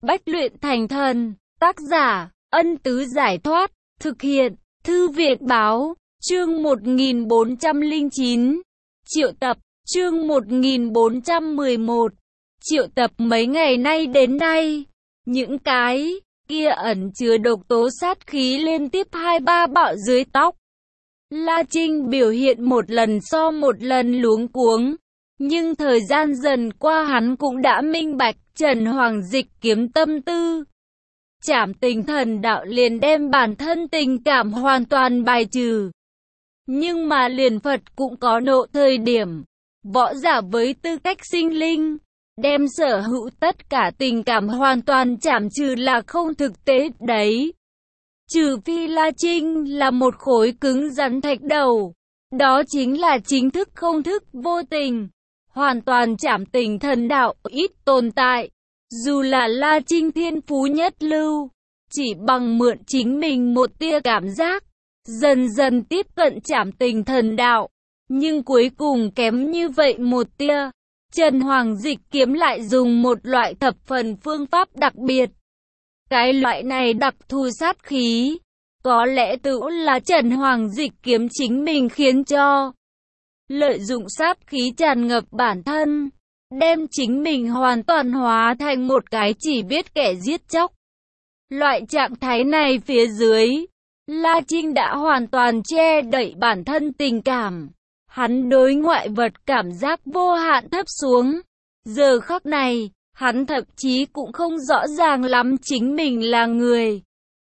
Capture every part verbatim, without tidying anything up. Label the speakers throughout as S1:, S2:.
S1: Bách luyện thành thần. Tác giả, Ân Tứ Giải Thoát. Thực hiện, Thư viện Báo. Chương một nghìn bốn trăm lẻ chín. Triệu tập. Chương một nghìn bốn trăm mười một. Triệu tập mấy ngày nay đến nay. Những cái kia ẩn chứa độc tố sát khí liên tiếp hai ba bạo dưới tóc. La Trinh biểu hiện một lần so một lần luống cuống. Nhưng thời gian dần qua hắn cũng đã minh bạch Trần Hoàng Dịch kiếm tâm tư. Trảm tình thần đạo liền đem bản thân tình cảm hoàn toàn bài trừ. Nhưng mà liền Phật cũng có nộ thời điểm. Võ giả với tư cách sinh linh, đem sở hữu tất cả tình cảm hoàn toàn trảm trừ là không thực tế đấy. Trừ phi La Trinh là một khối cứng rắn thạch đầu. Đó chính là chính thức không thức vô tình. Hoàn toàn trảm tình thần đạo ít tồn tại. Dù là La Trinh thiên phú nhất lưu, chỉ bằng mượn chính mình một tia cảm giác, dần dần tiếp cận trảm tình thần đạo. Nhưng cuối cùng kém như vậy một tia. Trần Hoàng Dịch kiếm lại dùng một loại thập phần phương pháp đặc biệt. Cái loại này đặc thù sát khí, có lẽ tự là Trần Hoàng Dịch kiếm chính mình khiến cho. Lợi dụng sát khí tràn ngập bản thân, đem chính mình hoàn toàn hóa thành một cái chỉ biết kẻ giết chóc. Loại trạng thái này phía dưới, La Trinh đã hoàn toàn che đậy bản thân tình cảm. Hắn đối ngoại vật cảm giác vô hạn thấp xuống. Giờ khắc này, hắn thậm chí cũng không rõ ràng lắm chính mình là người,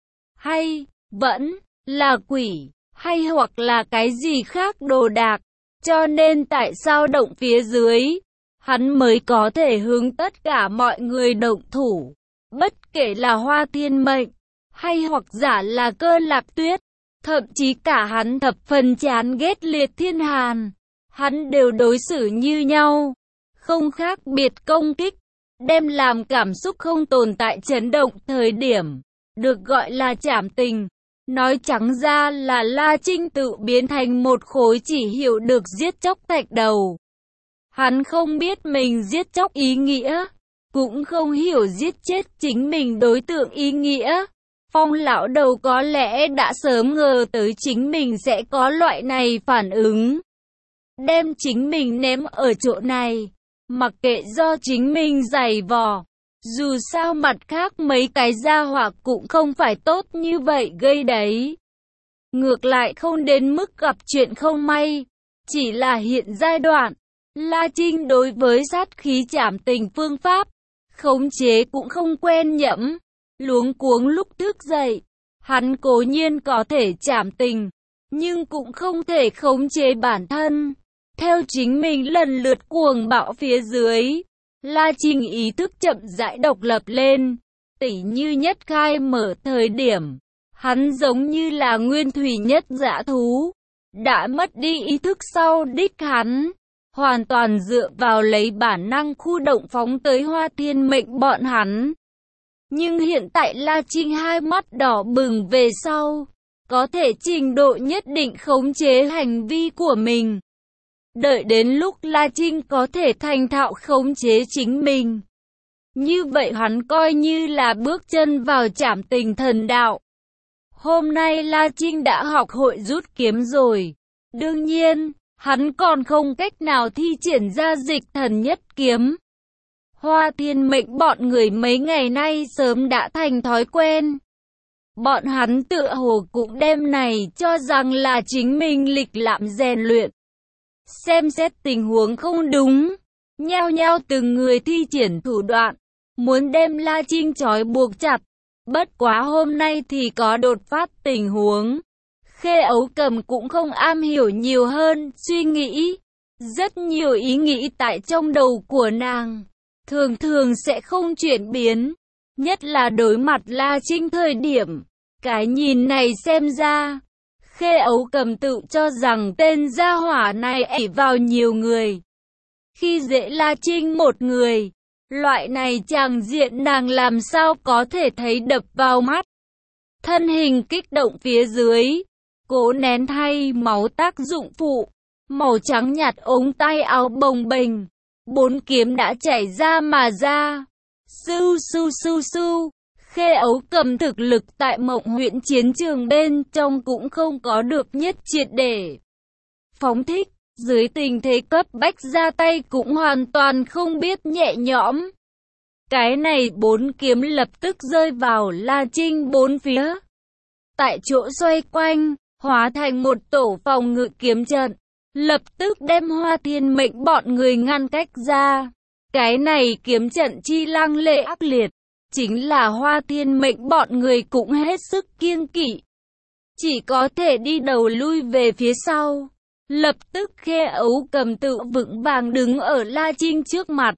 S1: hay vẫn là quỷ, hay hoặc là cái gì khác đồ đạc. Cho nên tại sao động phía dưới, hắn mới có thể hướng tất cả mọi người động thủ. Bất kể là Hoa Thiên Mệnh, hay hoặc giả là Cơ Lạc Tuyết, thậm chí cả hắn thập phần chán ghét Liệt Thiên Hàn, hắn đều đối xử như nhau, không khác biệt công kích, đem làm cảm xúc không tồn tại chấn động thời điểm, được gọi là trảm tình. Nói trắng ra là La Trinh tự biến thành một khối chỉ hiểu được giết chóc thạch đầu. Hắn không biết mình giết chóc ý nghĩa, cũng không hiểu giết chết chính mình đối tượng ý nghĩa. Phong lão đầu có lẽ đã sớm ngờ tới chính mình sẽ có loại này phản ứng. Đem chính mình ném ở chỗ này, mặc kệ do chính mình giày vò. Dù sao mặt khác mấy cái gia hỏa cũng không phải tốt như vậy gây đấy. Ngược lại không đến mức gặp chuyện không may. Chỉ là hiện giai đoạn, La Trinh đối với sát khí trảm tình phương pháp, khống chế cũng không quen nhẫm. Luống cuống lúc thức dậy, hắn cố nhiên có thể trảm tình, nhưng cũng không thể khống chế bản thân. Theo chính mình lần lượt cuồng bạo phía dưới, La Trinh ý thức chậm rãi độc lập lên. Tỉ như nhất khai mở thời điểm, hắn giống như là nguyên thủy nhất dã thú, đã mất đi ý thức sau đích hắn, hoàn toàn dựa vào lấy bản năng khu động phóng tới Hoa Thiên Mệnh bọn hắn. Nhưng hiện tại La Trinh hai mắt đỏ bừng về sau, có thể trình độ nhất định khống chế hành vi của mình. Đợi đến lúc La Trinh có thể thành thạo khống chế chính mình, như vậy hắn coi như là bước chân vào trảm tình thần đạo. Hôm nay La Trinh đã học hội rút kiếm rồi. Đương nhiên, hắn còn không cách nào thi triển ra dịch thần nhất kiếm. Hoa Thiên Mệnh bọn người mấy ngày nay sớm đã thành thói quen. Bọn hắn tựa hồ cũng đem này cho rằng là chính mình lịch lãm rèn luyện. Xem xét tình huống không đúng, nhao nhao từng người thi triển thủ đoạn, muốn đem La Trinh trói buộc chặt. Bất quá hôm nay thì có đột phát tình huống. Khê Ấu Cầm cũng không am hiểu nhiều hơn, suy nghĩ. Rất nhiều ý nghĩ tại trong đầu của nàng, thường thường sẽ không chuyển biến. Nhất là đối mặt La Trinh thời điểm, cái nhìn này xem ra, Khê Ấu Cầm tự cho rằng tên gia hỏa này ỷ vào nhiều người, khi dễ La Trinh một người. Loại này tràng diện nàng làm sao có thể thấy đập vào mắt. Thân hình kích động phía dưới, cố nén thay máu tác dụng phụ, màu trắng nhạt ống tay áo bồng bềnh, bốn kiếm đã chảy ra mà ra. Su su su su. Khê Ấu Cầm thực lực tại Mộng Huyễn chiến trường bên trong cũng không có được nhất triệt để phóng thích, dưới tình thế cấp bách ra tay cũng hoàn toàn không biết nhẹ nhõm. Cái này bốn kiếm lập tức rơi vào La Trinh bốn phía, tại chỗ xoay quanh, hóa thành một tổ phòng ngự kiếm trận, lập tức đem Hoa Thiên Mệnh bọn người ngăn cách ra. Cái này kiếm trận chi lăng lệ ác liệt, chính là Hoa Thiên Mệnh bọn người cũng hết sức kiêng kỵ, chỉ có thể đi đầu lui về phía sau. Lập tức Khê Ấu Cầm tự vững vàng đứng ở La Trinh trước mặt.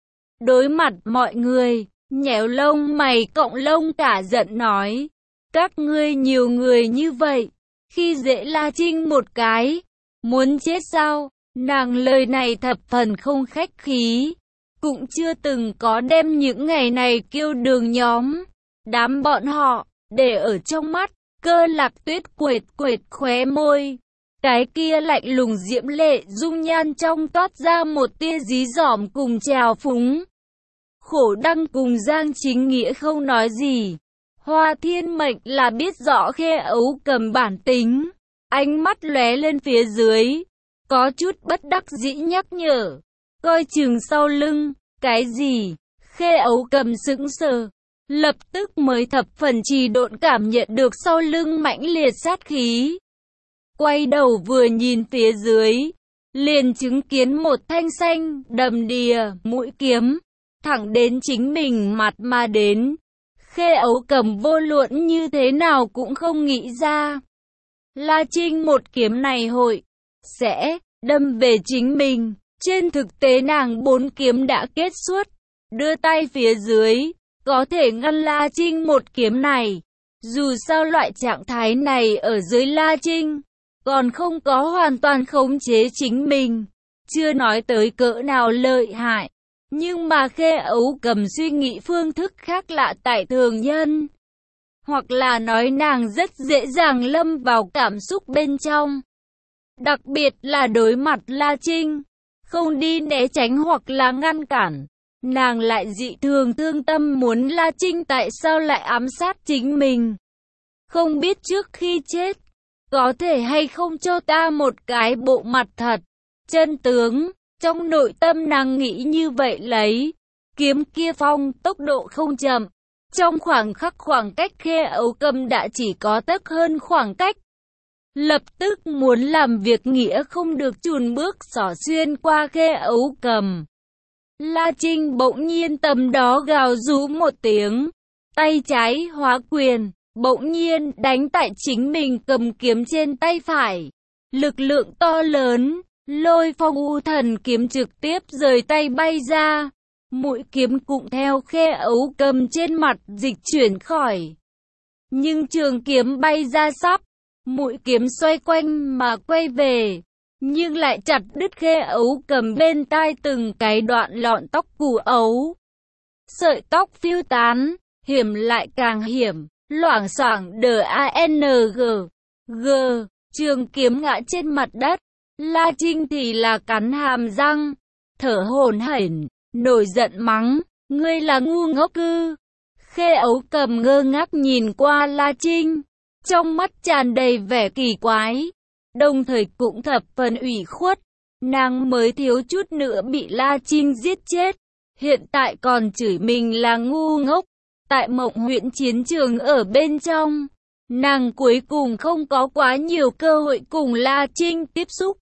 S1: Đối mặt mọi người, nhéo lông mày cộng lông cả giận nói, các ngươi nhiều người như vậy, khi dễ La Trinh một cái, muốn chết sao? Nàng lời này thập phần không khách khí, cũng chưa từng có đem những ngày này kêu đường nhóm, đám bọn họ, để ở trong mắt. Cơ Lạc Tuyết quệt quệt khóe môi, cái kia lạnh lùng diễm lệ dung nhan trong toát ra một tia dí dỏm cùng trào phúng. Khổ Đăng cùng Giang Chính Nghĩa không nói gì. Hoa Thiên Mệnh là biết rõ Khê Ấu Cầm bản tính, ánh mắt lóe lên phía dưới, có chút bất đắc dĩ nhắc nhở, coi chừng sau lưng. Cái gì? Khê Ấu Cầm sững sờ, lập tức mới thập phần trì độn cảm nhận được sau lưng mãnh liệt sát khí. Quay đầu vừa nhìn phía dưới, liền chứng kiến một thanh xanh, đầm đìa, mũi kiếm, thẳng đến chính mình mặt mà đến. Khê Ấu Cầm vô luận như thế nào cũng không nghĩ ra, La Trinh một kiếm này hội sẽ đâm về chính mình. Trên thực tế nàng bốn kiếm đã kết xuất, đưa tay phía dưới, có thể ngăn La Trinh một kiếm này. Dù sao loại trạng thái này ở dưới La Trinh, còn không có hoàn toàn khống chế chính mình, chưa nói tới cỡ nào lợi hại. Nhưng mà Khê Ấu Cầm suy nghĩ phương thức khác lạ tại thường nhân, hoặc là nói nàng rất dễ dàng lâm vào cảm xúc bên trong. Đặc biệt là đối mặt La Trinh, không đi né tránh hoặc là ngăn cản, nàng lại dị thường thương tâm muốn La Trinh tại sao lại ám sát chính mình. Không biết trước khi chết, có thể hay không cho ta một cái bộ mặt thật, chân tướng. Trong nội tâm nàng nghĩ như vậy lấy, kiếm kia phong tốc độ không chậm. Trong khoảng khắc khoảng cách Khê Ấu Cầm đã chỉ có tấc hơn khoảng cách. Lập tức muốn làm việc nghĩa không được chùn bước xỏ xuyên qua Khê Ấu Cầm. La Trinh bỗng nhiên tầm đó gào rú một tiếng, tay trái hóa quyền, bỗng nhiên đánh tại chính mình cầm kiếm trên tay phải. Lực lượng to lớn, Lôi Phong U Thần kiếm trực tiếp rời tay bay ra, mũi kiếm cũng theo Khê Ấu Cầm trên mặt dịch chuyển khỏi. Nhưng trường kiếm bay ra sắp, mũi kiếm xoay quanh mà quay về, nhưng lại chặt đứt Khê Ấu Cầm bên tai từng cái đoạn lọn tóc củ ấu. Sợi tóc phiêu tán, hiểm lại càng hiểm, loảng xoảng đờ a n g g, trường kiếm ngã trên mặt đất. La Trinh thì là cắn hàm răng, thở hổn hển, nổi giận mắng, ngươi là ngu ngốc ư? Khê Ấu Cầm ngơ ngác nhìn qua La Trinh, trong mắt tràn đầy vẻ kỳ quái, đồng thời cũng thập phần ủy khuất. Nàng mới thiếu chút nữa bị La Trinh giết chết, hiện tại còn chửi mình là ngu ngốc. Tại Mộng Huyễn chiến trường ở bên trong, nàng cuối cùng không có quá nhiều cơ hội cùng La Trinh tiếp xúc.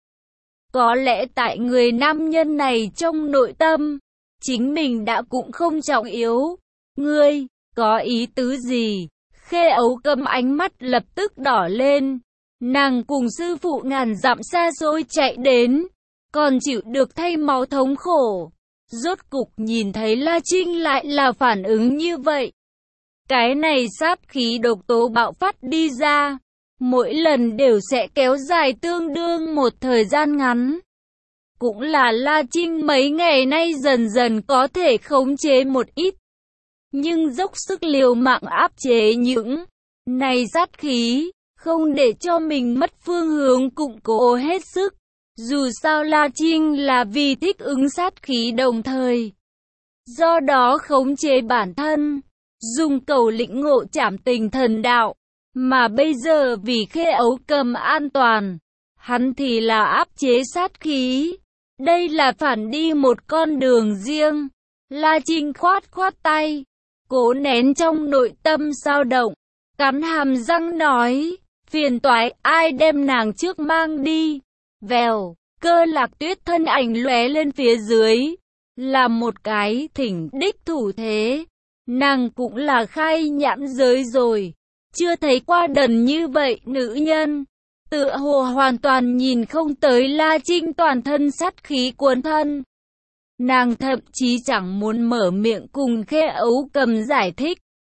S1: Có lẽ tại người nam nhân này trong nội tâm, chính mình đã cũng không trọng yếu. Ngươi, có ý tứ gì? Khê Ấu Cầm ánh mắt lập tức đỏ lên. Nàng cùng sư phụ ngàn dặm xa xôi chạy đến, còn chịu được thay máu thống khổ. Rốt cục nhìn thấy La Trinh lại là phản ứng như vậy. Cái này sát khí độc tố bạo phát đi ra, mỗi lần đều sẽ kéo dài tương đương một thời gian ngắn. Cũng là La Trinh mấy ngày nay dần dần có thể khống chế một ít, nhưng dốc sức liều mạng áp chế những này sát khí, không để cho mình mất phương hướng, củng cố hết sức. Dù sao La Trinh là vì thích ứng sát khí đồng thời do đó khống chế bản thân, dùng cầu lĩnh ngộ trảm tình thần đạo. Mà bây giờ vì Khê Ấu Cầm an toàn, hắn thì là áp chế sát khí. Đây là phản đi một con đường riêng. La Trinh khoát khoát tay, cố nén trong nội tâm dao động, cắn hàm răng nói, phiền toái, ai đem nàng trước mang đi. Vèo, Cơ Lạc Tuyết thân ảnh lóe lên phía dưới, là một cái thỉnh đích thủ thế. Nàng cũng là khai nhãn giới rồi, chưa thấy qua đần như vậy nữ nhân. Tựa hồ hoàn toàn nhìn không tới La Trinh toàn thân sát khí cuốn thân. Nàng thậm chí chẳng muốn mở miệng cùng Khê Ấu Cầm giải thích.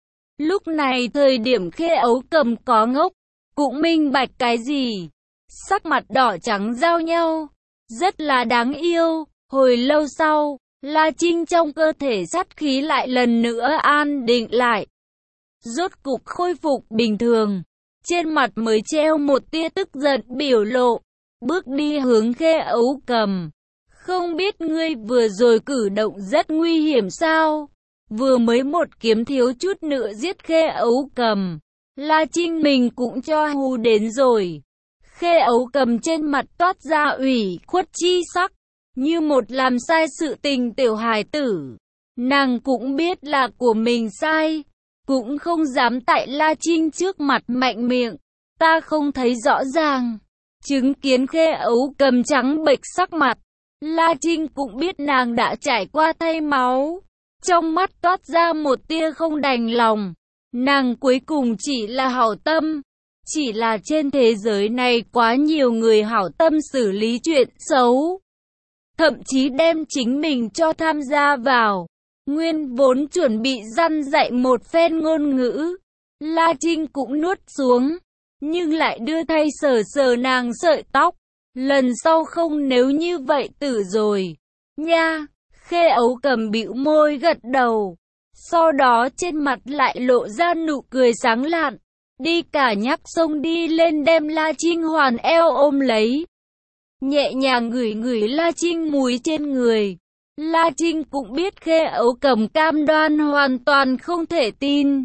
S1: Lúc này thời điểm Khê Ấu Cầm có ngốc, cũng minh bạch cái gì. Sắc mặt đỏ trắng giao nhau, rất là đáng yêu. Hồi lâu sau, La Trinh trong cơ thể sát khí lại lần nữa an định lại. Rốt cục khôi phục bình thường. Trên mặt mới treo một tia tức giận biểu lộ, bước đi hướng Khê Ấu Cầm. Không biết ngươi vừa rồi cử động rất nguy hiểm sao? Vừa mới một kiếm thiếu chút nữa giết Khê Ấu Cầm. La Trinh mình cũng cho hù đến rồi. Khê Ấu Cầm trên mặt toát ra ủy khuất chi sắc, như một làm sai sự tình tiểu hài tử. Nàng cũng biết là của mình sai, cũng không dám tại La Trinh trước mặt mạnh miệng. Ta không thấy rõ ràng. Chứng kiến Khê Ấu Cầm trắng bệch sắc mặt, La Trinh cũng biết nàng đã trải qua thay máu. Trong mắt toát ra một tia không đành lòng. Nàng cuối cùng chỉ là hảo tâm. Chỉ là trên thế giới này quá nhiều người hảo tâm xử lý chuyện xấu, thậm chí đem chính mình cho tham gia vào. Nguyên vốn chuẩn bị răn dạy một phen ngôn ngữ, La Trinh cũng nuốt xuống, nhưng lại đưa tay sờ sờ nàng sợi tóc. Lần sau không nếu như vậy tử rồi nha. Khê Ấu Cầm bĩu môi gật đầu, sau đó trên mặt lại lộ ra nụ cười sáng lạn. Đi cả nhắc xông đi lên đem La Trinh hoàn eo ôm lấy, nhẹ nhàng ngửi ngửi La Trinh mùi trên người. La Trinh cũng biết Khê Ấu Cầm cam đoan hoàn toàn không thể tin.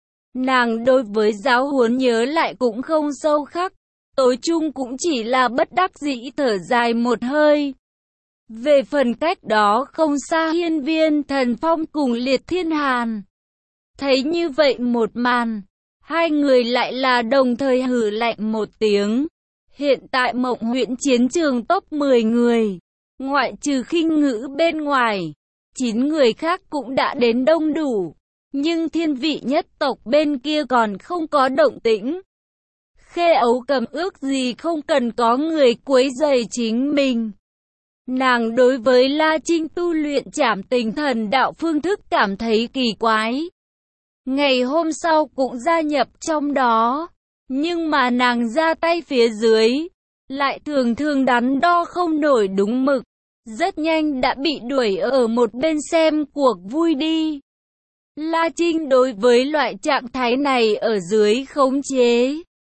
S1: Nàng đối với giáo huấn nhớ lại cũng không sâu khắc, tối chung cũng chỉ là bất đắc dĩ thở dài một hơi. Về phần cách đó không xa Hiên Viên Thần Phong cùng Liệt Thiên Hàn, thấy như vậy một màn, hai người lại là đồng thời hừ lạnh một tiếng. Hiện tại Mộng Huyễn chiến trường top mười người, ngoại trừ Khinh Ngữ bên ngoài, chín người khác cũng đã đến đông đủ. Nhưng Thiên Vị nhất tộc bên kia còn không có động tĩnh. Khê Ấu Cầm ước gì không cần có người quấy rầy chính mình. Nàng đối với La Trinh tu luyện trảm tình thần đạo phương thức cảm thấy kỳ quái. Ngày hôm sau cũng gia nhập trong đó. Nhưng mà nàng ra tay phía dưới, lại thường thường đắn đo không nổi đúng mực. Rất nhanh đã bị đuổi ở một bên xem cuộc vui đi. La Trinh đối với loại trạng thái này ở dưới khống chế,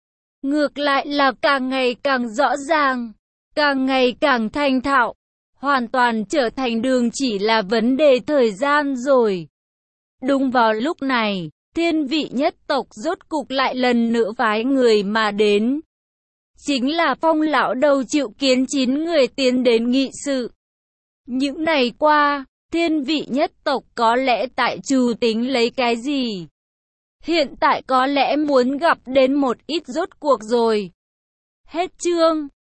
S1: ngược lại là càng ngày càng rõ ràng, càng ngày càng thành thạo, hoàn toàn trở thành đường chỉ là vấn đề thời gian rồi. Đúng vào lúc này, Thiên Vị nhất tộc rốt cục lại lần nữa phái người mà đến. Chính là Phong lão đầu triệu kiến chín người tiến đến nghị sự. Những ngày qua, Thiên Vị nhất tộc có lẽ tại trù tính lấy cái gì? Hiện tại có lẽ muốn gặp đến một ít rốt cuộc rồi. Hết chương.